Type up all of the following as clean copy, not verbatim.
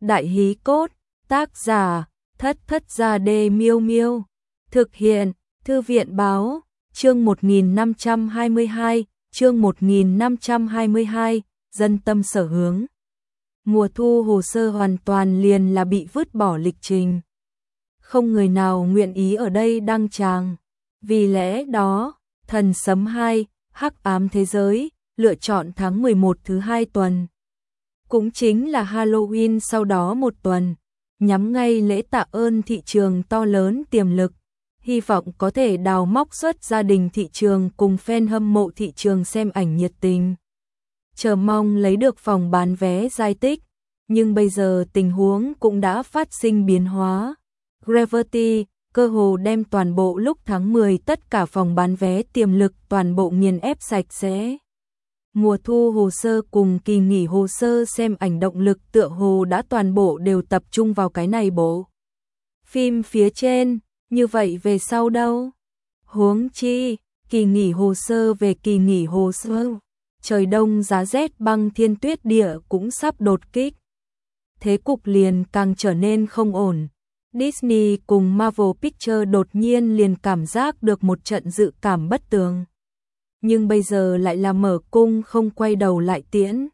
Đại hí cốt, tác giả, Thất Thất Gia Đê Miêu Miêu. Thực hiện, Thư viện báo, chương 1522, chương 1522, dân tâm sở hướng. Mùa thu hồ sơ hoàn toàn liền là bị vứt bỏ lịch trình. Không người nào nguyện ý ở đây đăng tràng. Vì lẽ đó, Thần Sấm 2, Hắc Ám Thế Giới, lựa chọn tháng 11 thứ 2 tuần. Cũng chính là Halloween sau đó một tuần, nhắm ngay lễ tạ ơn thị trường to lớn tiềm lực, hy vọng có thể đào móc xuất gia đình thị trường cùng fan hâm mộ thị trường xem ảnh nhiệt tình. Chờ mong lấy được phòng bán vé giai tích, nhưng bây giờ tình huống cũng đã phát sinh biến hóa. Gravity cơ hồ đem toàn bộ lúc tháng 10 tất cả phòng bán vé tiềm lực toàn bộ nghiền ép sạch sẽ. Mùa thu hồ sơ cùng kỳ nghỉ hồ sơ xem ảnh động lực tựa hồ đã toàn bộ đều tập trung vào cái này bộ phim phía trên, như vậy về sau đâu? Huống chi, kỳ nghỉ hồ sơ về kỳ nghỉ hồ sơ, trời đông giá rét băng thiên tuyết địa cũng sắp đột kích. Thế cục liền càng trở nên không ổn. Disney cùng Marvel Pictures đột nhiên liền cảm giác được một trận dự cảm bất tường. Nhưng bây giờ lại là mở cung không quay đầu lại tiễn.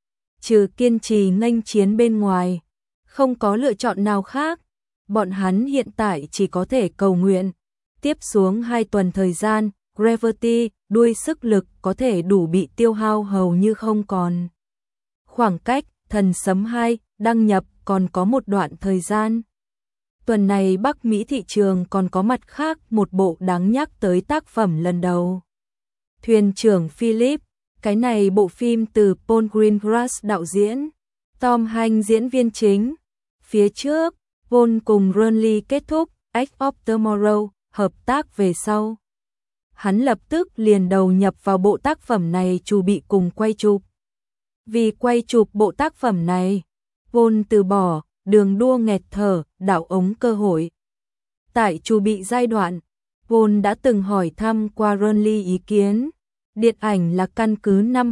Trừ kiên trì nghênh chiến bên ngoài, không có lựa chọn nào khác. Bọn hắn hiện tại chỉ có thể cầu nguyện. Tiếp xuống 2 tuần thời gian, Gravity, đuôi sức lực có thể đủ bị tiêu hao hầu như không còn. Khoảng cách, Thần Sấm 2, đăng nhập còn có một đoạn thời gian. Tuần này Bắc Mỹ thị trường còn có mặt khác một bộ đáng nhắc tới tác phẩm lần đầu. Thuyền trưởng Philip, cái này bộ phim từ Paul Greengrass đạo diễn, Tom Hanks diễn viên chính. Phía trước, Paul cùng Ronnie kết thúc Edge of Tomorrow, hợp tác về sau. Hắn lập tức liền đầu nhập vào bộ tác phẩm này chuẩn bị cùng quay chụp. Vì quay chụp bộ tác phẩm này, Paul từ bỏ đường đua nghẹt thở, đảo ống cơ hội. Tại chuẩn bị giai đoạn, Paul đã từng hỏi thăm qua Ronnie ý kiến. Điện ảnh là căn cứ năm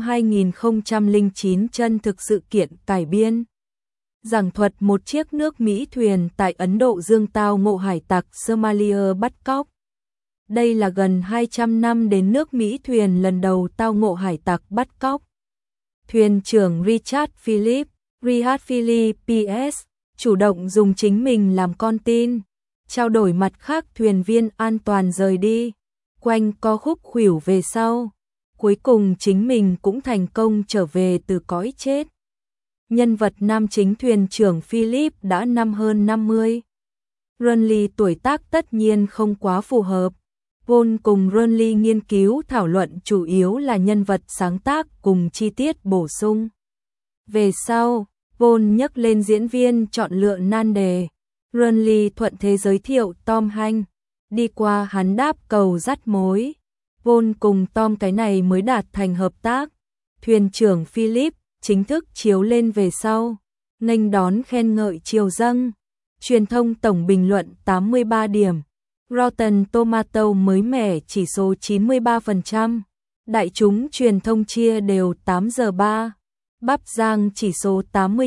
2009 chân thực sự kiện cải biên. Giảng thuật một chiếc nước Mỹ thuyền tại Ấn Độ Dương tao ngộ hải tặc Somalia bắt cóc. Đây là gần 200 năm đến nước Mỹ thuyền lần đầu tao ngộ hải tặc bắt cóc. Thuyền trưởng Richard Phillips PS chủ động dùng chính mình làm con tin, trao đổi mặt khác thuyền viên an toàn rời đi, quanh co khúc khuỷu về sau. Cuối cùng chính mình cũng thành công trở về từ cõi chết. Nhân vật nam chính thuyền trưởng Philip đã năm hơn 50. Ronnie tuổi tác tất nhiên không quá phù hợp. Paul cùng Ronnie nghiên cứu thảo luận chủ yếu là nhân vật sáng tác cùng chi tiết bổ sung. Về sau, Paul nhắc lên diễn viên chọn lựa nan đề. Ronnie thuận thế giới thiệu Tom Hanks. Đi qua hắn đáp cầu dắt mối. Paul cùng Tom cái này mới đạt thành hợp tác. Thuyền trưởng Philip chính thức chiếu lên về sau, nghênh đón khen ngợi triều dâng. Truyền thông tổng bình luận 83 điểm. Rotten Tomato mới mẻ chỉ số 93%. Đại chúng truyền thông chia đều 8 giờ 3. Bắp Giang chỉ số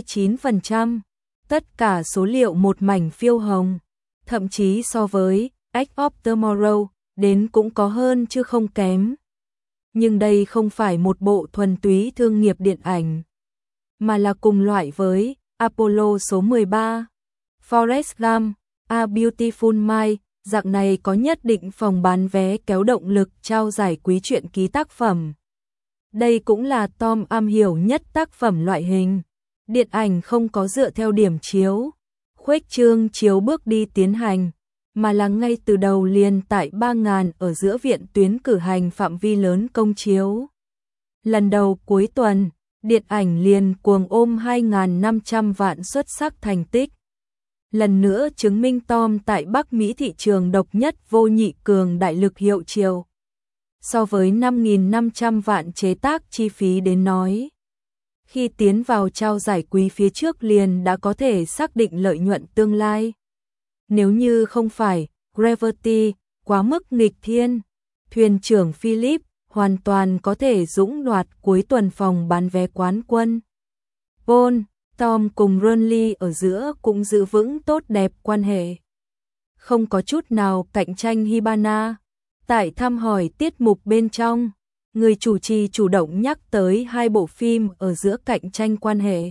89%. Tất cả số liệu một mảnh phiêu hồng. Thậm chí so với Edge of Tomorrow đến cũng có hơn chứ không kém. Nhưng đây không phải một bộ thuần túy thương nghiệp điện ảnh, mà là cùng loại với Apollo số 13, Forrest Gump, A Beautiful Mind, dạng này có nhất định phòng bán vé kéo động lực trao giải quý truyện ký tác phẩm. Đây cũng là Tom am hiểu nhất tác phẩm loại hình. Điện ảnh không có dựa theo điểm chiếu, khuếch trương chiếu bước đi tiến hành, mà là ngay từ đầu liền tại 3.000 ở giữa viện tuyến cử hành phạm vi lớn công chiếu. Lần đầu cuối tuần, điện ảnh liền cuồng ôm 2.500 vạn xuất sắc thành tích. Lần nữa chứng minh Tom tại Bắc Mỹ thị trường độc nhất vô nhị cường đại lực hiệu triệu. So với 5.500 vạn chế tác chi phí đến nói, khi tiến vào trao giải quý phía trước liền đã có thể xác định lợi nhuận tương lai. Nếu như không phải Gravity quá mức nghịch thiên, thuyền trưởng Philip hoàn toàn có thể dũng đoạt cuối tuần phòng bán vé quán quân. Paul, Tom cùng Ronly ở giữa cũng giữ vững tốt đẹp quan hệ. Không có chút nào cạnh tranh Hibana. Tại thăm hỏi tiết mục bên trong, người chủ trì chủ động nhắc tới hai bộ phim ở giữa cạnh tranh quan hệ.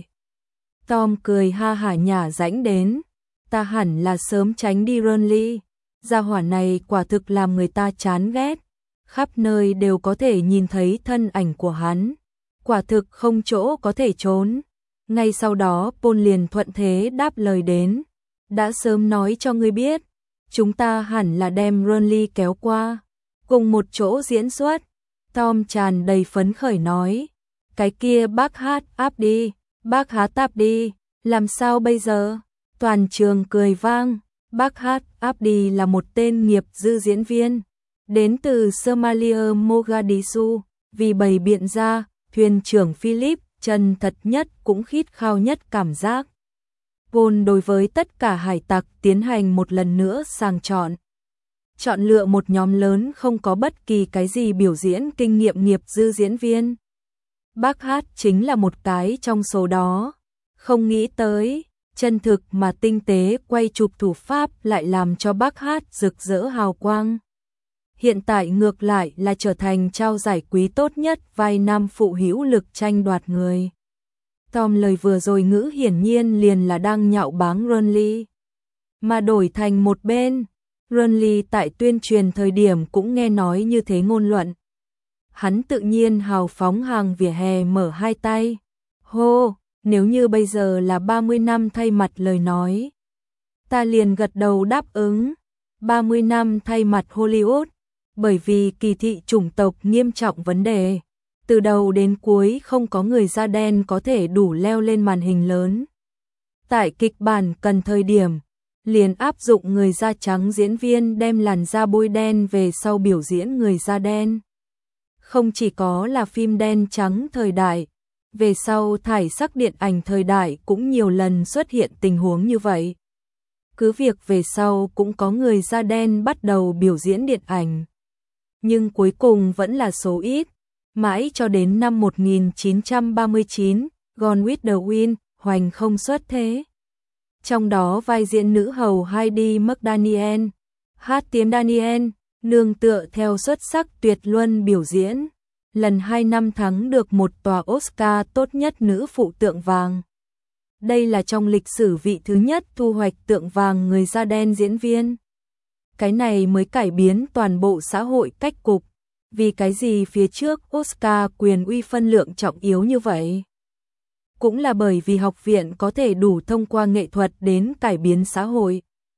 Tom cười ha hả nhả rãnh đến, ta hẳn là sớm tránh đi Ronly, gia hỏa này quả thực làm người ta chán ghét, khắp nơi đều có thể nhìn thấy thân ảnh của hắn, quả thực không chỗ có thể trốn. Ngay sau đó Paul liền thuận thế đáp lời đến, đã sớm nói cho ngươi biết, chúng ta hẳn là đem Ronly kéo qua, cùng một chỗ diễn xuất. Tom tràn đầy phấn khởi nói, cái kia bác hát áp đi, bác hát áp đi, làm sao bây giờ? Toàn trường cười vang, bác hát áp đi là một tên nghiệp dư diễn viên, đến từ Somalia Mogadishu, vì bày biện ra, thuyền trưởng Philip chân thật nhất cũng khít khao nhất cảm giác. Paul đối với tất cả hải tặc tiến hành một lần nữa sàng chọn. Chọn lựa một nhóm lớn không có bất kỳ cái gì biểu diễn kinh nghiệm nghiệp dư diễn viên. Bác hát chính là một cái trong số đó. Không nghĩ tới, chân thực mà tinh tế quay chụp thủ pháp lại làm cho bác hát rực rỡ hào quang. Hiện tại ngược lại là trở thành trao giải quý tốt nhất vai nam phụ hữu lực tranh đoạt người. Tom lời vừa rồi ngữ hiển nhiên liền là đang nhạo báng Ronly. Mà đổi thành một bên, Ronly tại tuyên truyền thời điểm cũng nghe nói như thế ngôn luận. Hắn tự nhiên hào phóng hàng vỉa hè mở hai tay. Hô, nếu như bây giờ là 30 năm thay mặt lời nói. Ta liền gật đầu đáp ứng. 30 năm thay mặt Hollywood. Bởi vì kỳ thị chủng tộc nghiêm trọng vấn đề. Từ đầu đến cuối không có người da đen có thể đủ leo lên màn hình lớn. Tại kịch bản cần thời điểm, liền áp dụng người da trắng diễn viên đem làn da bôi đen về sau biểu diễn người da đen. Không chỉ có là phim đen trắng thời đại, về sau thải sắc điện ảnh thời đại cũng nhiều lần xuất hiện tình huống như vậy. Cứ việc về sau cũng có người da đen bắt đầu biểu diễn điện ảnh. Nhưng cuối cùng vẫn là số ít, mãi cho đến năm 1939, Gone with the Wind, hoành không xuất thế. Trong đó vai diễn nữ hầu Heidi McDaniel, hát tiếng Daniel, nương tựa theo xuất sắc tuyệt luân biểu diễn, lần 2 năm thắng được một tòa Oscar tốt nhất nữ phụ tượng vàng. Đây là trong lịch sử vị thứ nhất thu hoạch tượng vàng người da đen diễn viên. Cái này mới cải biến toàn bộ xã hội cách cục. Vì cái gì phía trước Oscar quyền uy phân lượng trọng yếu như vậy? Cũng là bởi vì học viện có thể đủ thông qua nghệ thuật đến cải biến xã hội.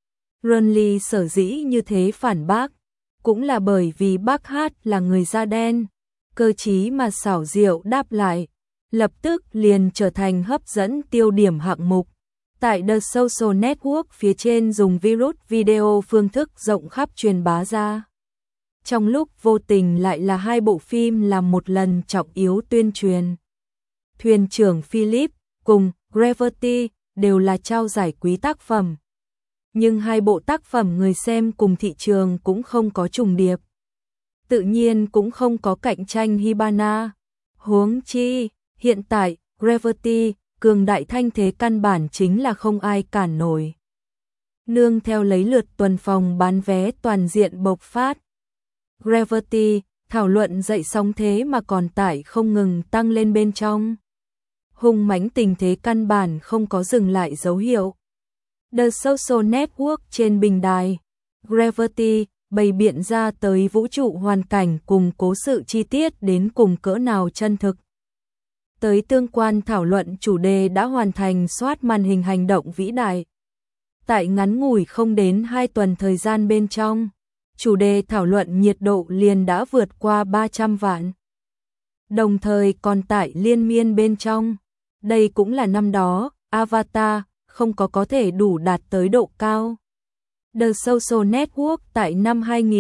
Ronly sở dĩ như thế phản bác, cũng là bởi vì bác hát là người da đen, cơ trí mà xảo diệu đáp lại, lập tức liền trở thành hấp dẫn tiêu điểm hạng mục. Tại The Social Network phía trên dùng virus video phương thức rộng khắp truyền bá ra. Trong lúc vô tình lại là hai bộ phim làm một lần trọng yếu tuyên truyền. Thuyền trưởng Philip cùng Gravity đều là trao giải quý tác phẩm. Nhưng hai bộ tác phẩm người xem cùng thị trường cũng không có trùng điệp. Tự nhiên cũng không có cạnh tranh Hibana. Huống chi, hiện tại, Gravity, cường đại thanh thế căn bản chính là không ai cản nổi. Nương theo lấy lượt tuần phòng bán vé toàn diện bộc phát. Gravity, thảo luận dậy sóng thế mà còn tải không ngừng tăng lên bên trong. Hung mãnh tình thế căn bản không có dừng lại dấu hiệu. The Social Network trên bình đài, Gravity bày biện ra tới vũ trụ hoàn cảnh cùng cố sự chi tiết đến cùng cỡ nào chân thực. Tới tương quan thảo luận chủ đề đã hoàn thành soát màn hình hành động vĩ đại. Tại ngắn ngủi không đến 2 tuần thời gian bên trong, chủ đề thảo luận nhiệt độ liền đã vượt qua 300 vạn. Đồng thời còn tại liên miên bên trong, đây cũng là năm đó, Avatar không có thể đủ đạt tới độ cao. The Social Network tại năm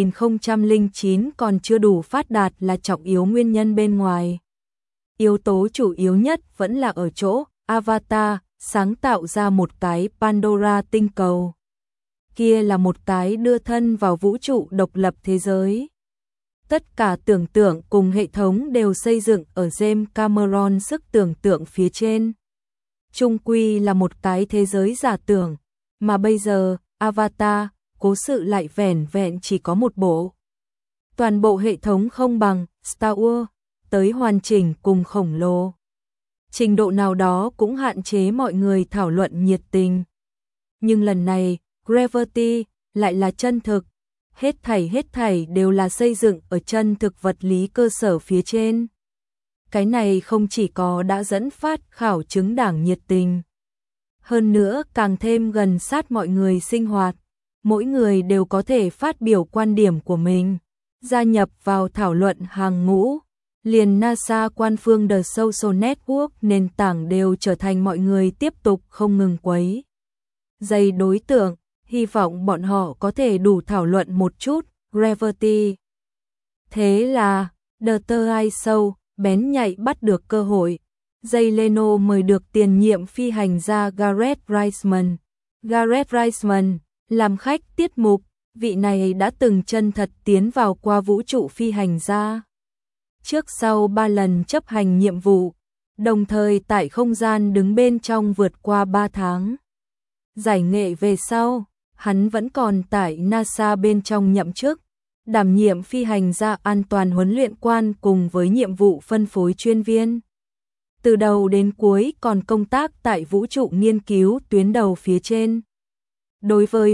2009 còn chưa đủ phát đạt là trọng yếu nguyên nhân bên ngoài. Yếu tố chủ yếu nhất vẫn là ở chỗ Avatar sáng tạo ra một cái Pandora tinh cầu. Kia là một cái đưa thân vào vũ trụ độc lập thế giới. Tất cả tưởng tượng cùng hệ thống đều xây dựng ở James Cameron sức tưởng tượng phía trên. chung quy là một cái thế giới giả tưởng, mà bây giờ, Avatar, cố sự lại vẻn vẹn chỉ có một bộ. Toàn bộ hệ thống không bằng Star Wars, tới hoàn chỉnh cùng khổng lồ. Trình độ nào đó cũng hạn chế mọi người thảo luận nhiệt tình. Nhưng lần này, Gravity lại là chân thực. Hết thảy đều là xây dựng ở chân thực vật lý cơ sở phía trên. Cái này không chỉ có đã dẫn phát khảo chứng đảng nhiệt tình, hơn nữa càng thêm gần sát mọi người sinh hoạt. Mỗi người đều có thể phát biểu quan điểm của mình, gia nhập vào thảo luận hàng ngũ. Liền NASA quan phương The Social Network nền tảng đều trở thành mọi người tiếp tục không ngừng quấy dày đối tượng, hy vọng bọn họ có thể đủ thảo luận một chút, Gravity. Thế là, The Tonight Show bén nhạy bắt được cơ hội. Jay Leno mời được tiền nhiệm phi hành gia Gareth Reisman. Gareth Reisman làm khách tiết mục, vị này đã từng chân thật tiến vào qua vũ trụ phi hành gia. Trước sau 3 lần chấp hành nhiệm vụ, đồng thời tại không gian đứng bên trong vượt qua 3 tháng. Giải nghệ về sau, hắn vẫn còn tại NASA bên trong nhậm chức, đảm nhiệm phi hành gia an toàn huấn luyện quan cùng với nhiệm vụ phân phối chuyên viên. Từ đầu đến cuối còn công tác tại vũ trụ nghiên cứu tuyến đầu phía trên. Đối với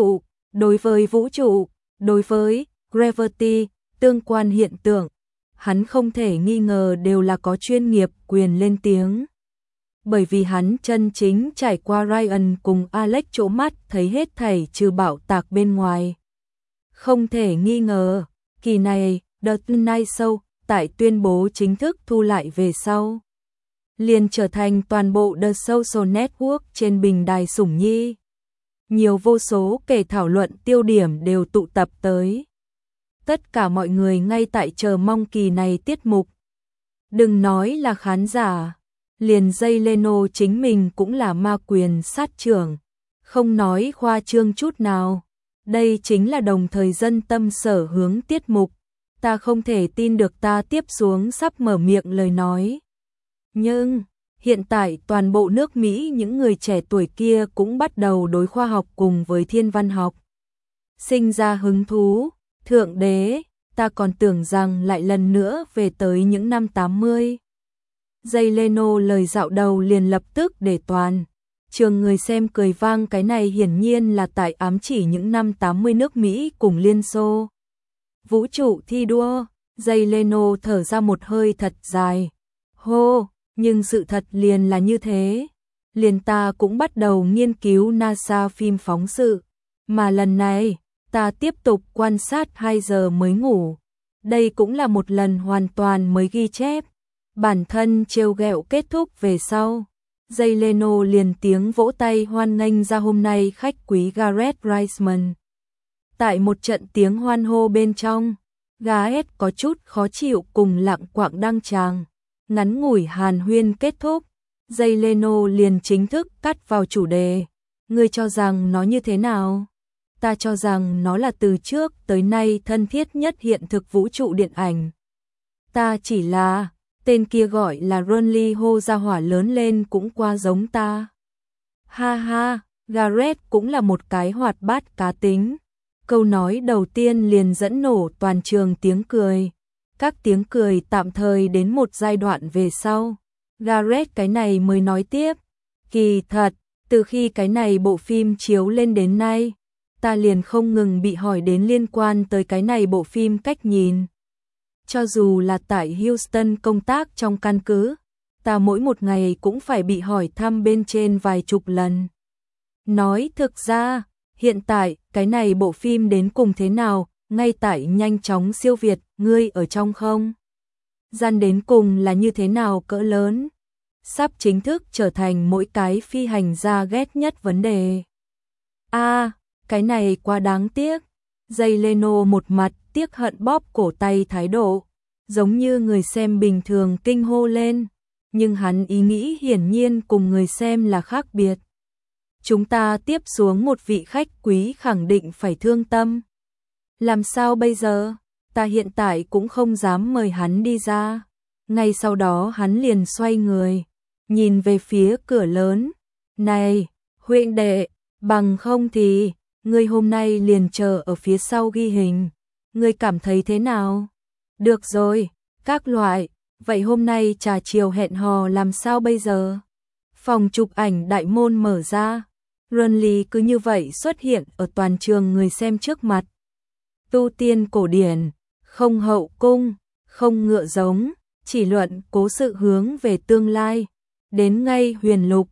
Gravity, tương quan hiện tượng, hắn không thể nghi ngờ đều là có chuyên nghiệp quyền lên tiếng. Bởi vì hắn chân chính trải qua Ryan cùng Alex chỗ mắt thấy hết thảy trừ bạo tạc bên ngoài. Không thể nghi ngờ, kỳ này, The Tonight Show, tại tuyên bố chính thức thu lại về sau, liền trở thành toàn bộ The Social Network trên bình đài sủng nhi. Nhiều vô số kẻ thảo luận tiêu điểm đều tụ tập tới. Tất cả mọi người ngay tại chờ mong kỳ này tiết mục. Đừng nói là khán giả, liền Jay Leno chính mình cũng là ma quyền sát trưởng, không nói khoa trương chút nào. Đây chính là đồng thời dân tâm sở hướng tiết mục. Ta không thể tin được ta tiếp xuống sắp mở miệng lời nói. Nhưng, hiện tại toàn bộ nước Mỹ những người trẻ tuổi kia cũng bắt đầu đối khoa học cùng với thiên văn học sinh ra hứng thú. Thượng đế, ta còn tưởng rằng lại lần nữa về tới những năm 80. Jay Leno lời dạo đầu liền lập tức để toàn trường người xem cười vang, cái này hiển nhiên là tại ám chỉ những năm 80 nước Mỹ cùng Liên Xô. Vũ trụ thi đua, Jay Leno thở ra một hơi thật dài. Hô, nhưng sự thật liền là như thế. Liền ta cũng bắt đầu nghiên cứu NASA phim phóng sự, mà lần này ta tiếp tục quan sát 2 giờ mới ngủ. Đây cũng là một lần hoàn toàn mới ghi chép. Bản thân trêu ghẹo kết thúc về sau, Jay Leno liền tiếng vỗ tay hoan nghênh ra hôm nay khách quý Gareth Reisman. Tại một trận tiếng hoan hô bên trong, Gareth có chút khó chịu cùng lặng quạng đăng tràng. Ngắn ngủi hàn huyên kết thúc, Jay Leno liền chính thức cắt vào chủ đề. Ngươi cho rằng nó như thế nào? Ta cho rằng nó là từ trước tới nay thân thiết nhất hiện thực vũ trụ điện ảnh. Ta chỉ là, tên kia gọi là Ron Lee Ho ra hỏa lớn lên cũng qua giống ta. Ha ha, Gareth cũng là một cái hoạt bát cá tính. Câu nói đầu tiên liền dẫn nổ toàn trường tiếng cười. Các tiếng cười tạm thời đến một giai đoạn về sau. Gareth cái này mới nói tiếp. Kỳ thật, từ khi cái này bộ phim chiếu lên đến nay, ta liền không ngừng bị hỏi đến liên quan tới cái này bộ phim cách nhìn. Cho dù là tại Houston công tác trong căn cứ, ta mỗi một ngày cũng phải bị hỏi thăm bên trên vài chục lần. Nói thực ra, hiện tại cái này bộ phim đến cùng thế nào, ngay tại nhanh chóng siêu việt, ngươi ở trong không? Gian đến cùng là như thế nào cỡ lớn? Sắp chính thức trở thành mỗi cái phi hành gia ghét nhất vấn đề. Cái này quá đáng tiếc. Jay Leno một mặt tiếc hận bóp cổ tay thái độ, giống như người xem bình thường kinh hô lên, nhưng hắn ý nghĩ hiển nhiên cùng người xem là khác biệt. Chúng ta tiếp xuống một vị khách quý khẳng định phải thương tâm. Làm sao bây giờ? Ta hiện tại cũng không dám mời hắn đi ra. Ngay sau đó hắn liền xoay người, nhìn về phía cửa lớn. Này, huynh đệ, bằng không thì, ngươi hôm nay liền chờ ở phía sau ghi hình. Ngươi cảm thấy thế nào? Được rồi, các loại, vậy hôm nay trà chiều hẹn hò làm sao bây giờ? Phòng chụp ảnh đại môn mở ra. Runly cứ như vậy xuất hiện ở toàn trường người xem trước mặt. Tu tiên cổ điển, không hậu cung, không ngựa giống, chỉ luận cố sự hướng về tương lai. Đến ngay huyền lục,